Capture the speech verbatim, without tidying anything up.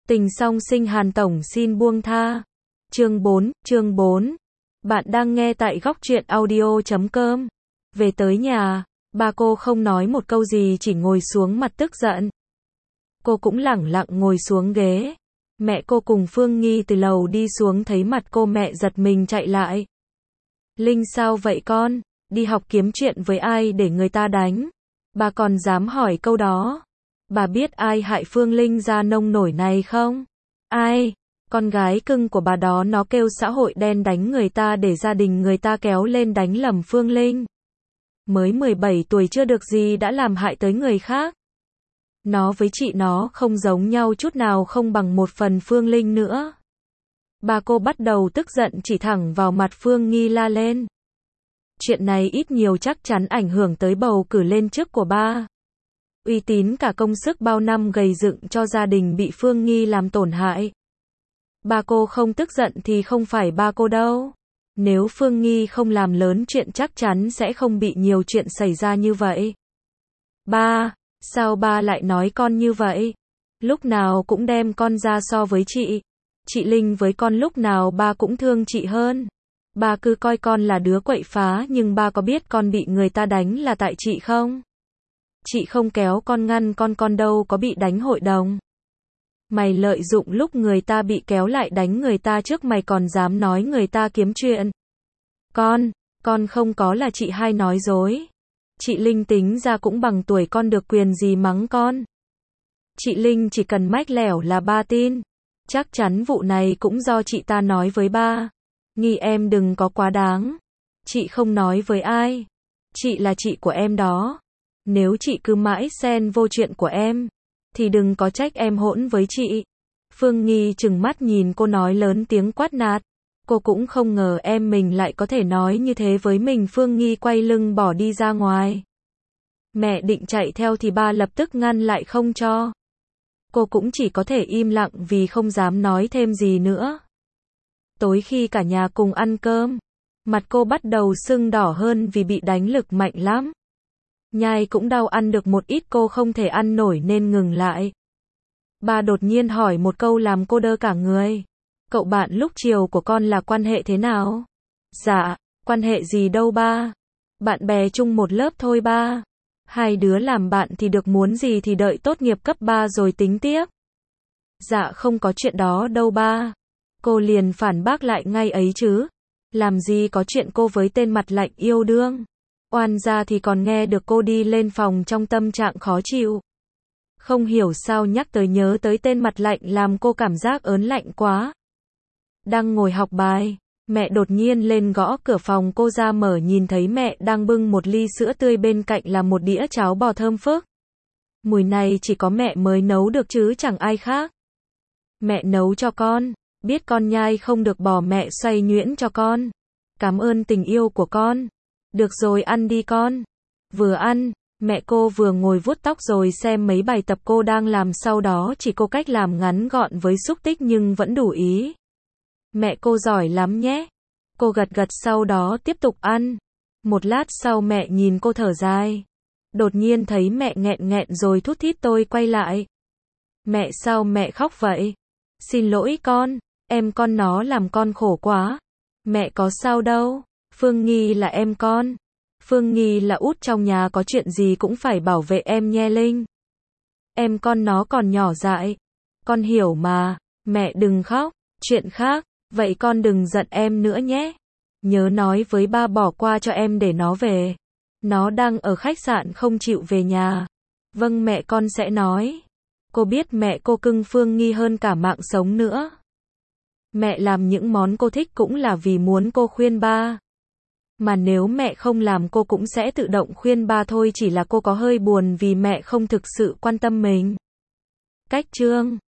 Tình song sinh Hàn Tổng xin buông tha. Chương bốn, chương bốn. Bạn đang nghe tại góc truyện audio chấm com. Về tới nhà, ba cô không nói một câu gì chỉ ngồi xuống mặt tức giận. Cô cũng lẳng lặng ngồi xuống ghế. Mẹ cô cùng Phương Nghi từ lầu đi xuống thấy mặt cô mẹ giật mình chạy lại. Linh sao vậy con? Đi học kiếm chuyện với ai để người ta đánh? Bà còn dám hỏi câu đó. Bà biết ai hại Phương Linh ra nông nổi này không? Ai? Con gái cưng của bà đó nó kêu xã hội đen đánh người ta để gia đình người ta kéo lên đánh lầm Phương Linh. Mới mười bảy tuổi chưa được gì đã làm hại tới người khác. Nó với chị nó không giống nhau chút nào, không bằng một phần Phương Linh nữa. Bà cô bắt đầu tức giận chỉ thẳng vào mặt Phương Nghi la lên. Chuyện này ít nhiều chắc chắn ảnh hưởng tới bầu cử lên chức của ba. Uy tín cả công sức bao năm gầy dựng cho gia đình bị Phương Nghi làm tổn hại. Ba cô không tức giận thì không phải ba cô đâu. Nếu Phương Nghi không làm lớn chuyện chắc chắn sẽ không bị nhiều chuyện xảy ra như vậy. Ba, sao ba lại nói con như vậy? Lúc nào cũng đem con ra so với chị. Chị Linh với con lúc nào ba cũng thương chị hơn. Ba cứ coi con là đứa quậy phá, nhưng ba có biết con bị người ta đánh là tại chị không? Chị không kéo con ngăn con con đâu có bị đánh hội đồng. Mày lợi dụng lúc người ta bị kéo lại đánh người ta trước mày còn dám nói người ta kiếm chuyện. Con, con không có là chị hai nói dối. Chị Linh tính ra cũng bằng tuổi con, được quyền gì mắng con. Chị Linh chỉ cần mách lẻo là ba tin. Chắc chắn vụ này cũng do chị ta nói với ba. Nghi em đừng có quá đáng. Chị không nói với ai. Chị là chị của em đó. Nếu chị cứ mãi xen vô chuyện của em, thì đừng có trách em hỗn với chị. Phương Nghi trừng mắt nhìn cô nói lớn tiếng quát nạt. Cô cũng không ngờ em mình lại có thể nói như thế với mình. Phương Nghi quay lưng bỏ đi ra ngoài. Mẹ định chạy theo thì ba lập tức ngăn lại không cho. Cô cũng chỉ có thể im lặng vì không dám nói thêm gì nữa. Tối khi cả nhà cùng ăn cơm, mặt cô bắt đầu sưng đỏ hơn vì bị đánh lực mạnh lắm. Nhai cũng đau, ăn được một ít cô không thể ăn nổi nên ngừng lại. Ba đột nhiên hỏi một câu làm cô đơ cả người. Cậu bạn lúc chiều của con là quan hệ thế nào? Dạ, quan hệ gì đâu ba. Bạn bè chung một lớp thôi ba. Hai đứa làm bạn thì được, muốn gì thì đợi tốt nghiệp cấp ba rồi tính tiếp. Dạ không có chuyện đó đâu ba. Cô liền phản bác lại ngay ấy chứ. Làm gì có chuyện cô với tên mặt lạnh yêu đương. Oan ra thì còn nghe được cô đi lên phòng trong tâm trạng khó chịu. Không hiểu sao nhắc tới nhớ tới tên mặt lạnh làm cô cảm giác ớn lạnh quá. Đang ngồi học bài, mẹ đột nhiên lên gõ cửa phòng cô, ra mở nhìn thấy mẹ đang bưng một ly sữa tươi, bên cạnh là một đĩa cháo bò thơm phức. Mùi này chỉ có mẹ mới nấu được chứ chẳng ai khác. Mẹ nấu cho con, biết con nhai không được bỏ mẹ xoay nhuyễn cho con. Cảm ơn tình yêu của con. Được rồi, ăn đi con. Vừa ăn, mẹ cô vừa ngồi vuốt tóc rồi xem mấy bài tập cô đang làm, sau đó chỉ cô cách làm ngắn gọn với xúc tích nhưng vẫn đủ ý. Mẹ cô giỏi lắm nhé. Cô gật gật sau đó tiếp tục ăn. Một lát sau mẹ nhìn cô thở dài. Đột nhiên thấy mẹ nghẹn nghẹn rồi thút thít, tôi quay lại. Mẹ sao mẹ khóc vậy? Xin lỗi con, em con nó làm con khổ quá. Mẹ có sao đâu. Phương Nghi là em con. Phương Nghi là út trong nhà, có chuyện gì cũng phải bảo vệ em nhe Linh. Em con nó còn nhỏ dại. Con hiểu mà, mẹ đừng khóc. Chuyện khác, vậy con đừng giận em nữa nhé. Nhớ nói với ba bỏ qua cho em để nó về. Nó đang ở khách sạn không chịu về nhà. Vâng mẹ, con sẽ nói. Cô biết mẹ cô cưng Phương Nghi hơn cả mạng sống nữa. Mẹ làm những món cô thích cũng là vì muốn cô khuyên ba. Mà nếu mẹ không làm cô cũng sẽ tự động khuyên ba thôi, chỉ là cô có hơi buồn vì mẹ không thực sự quan tâm mình. Cách chương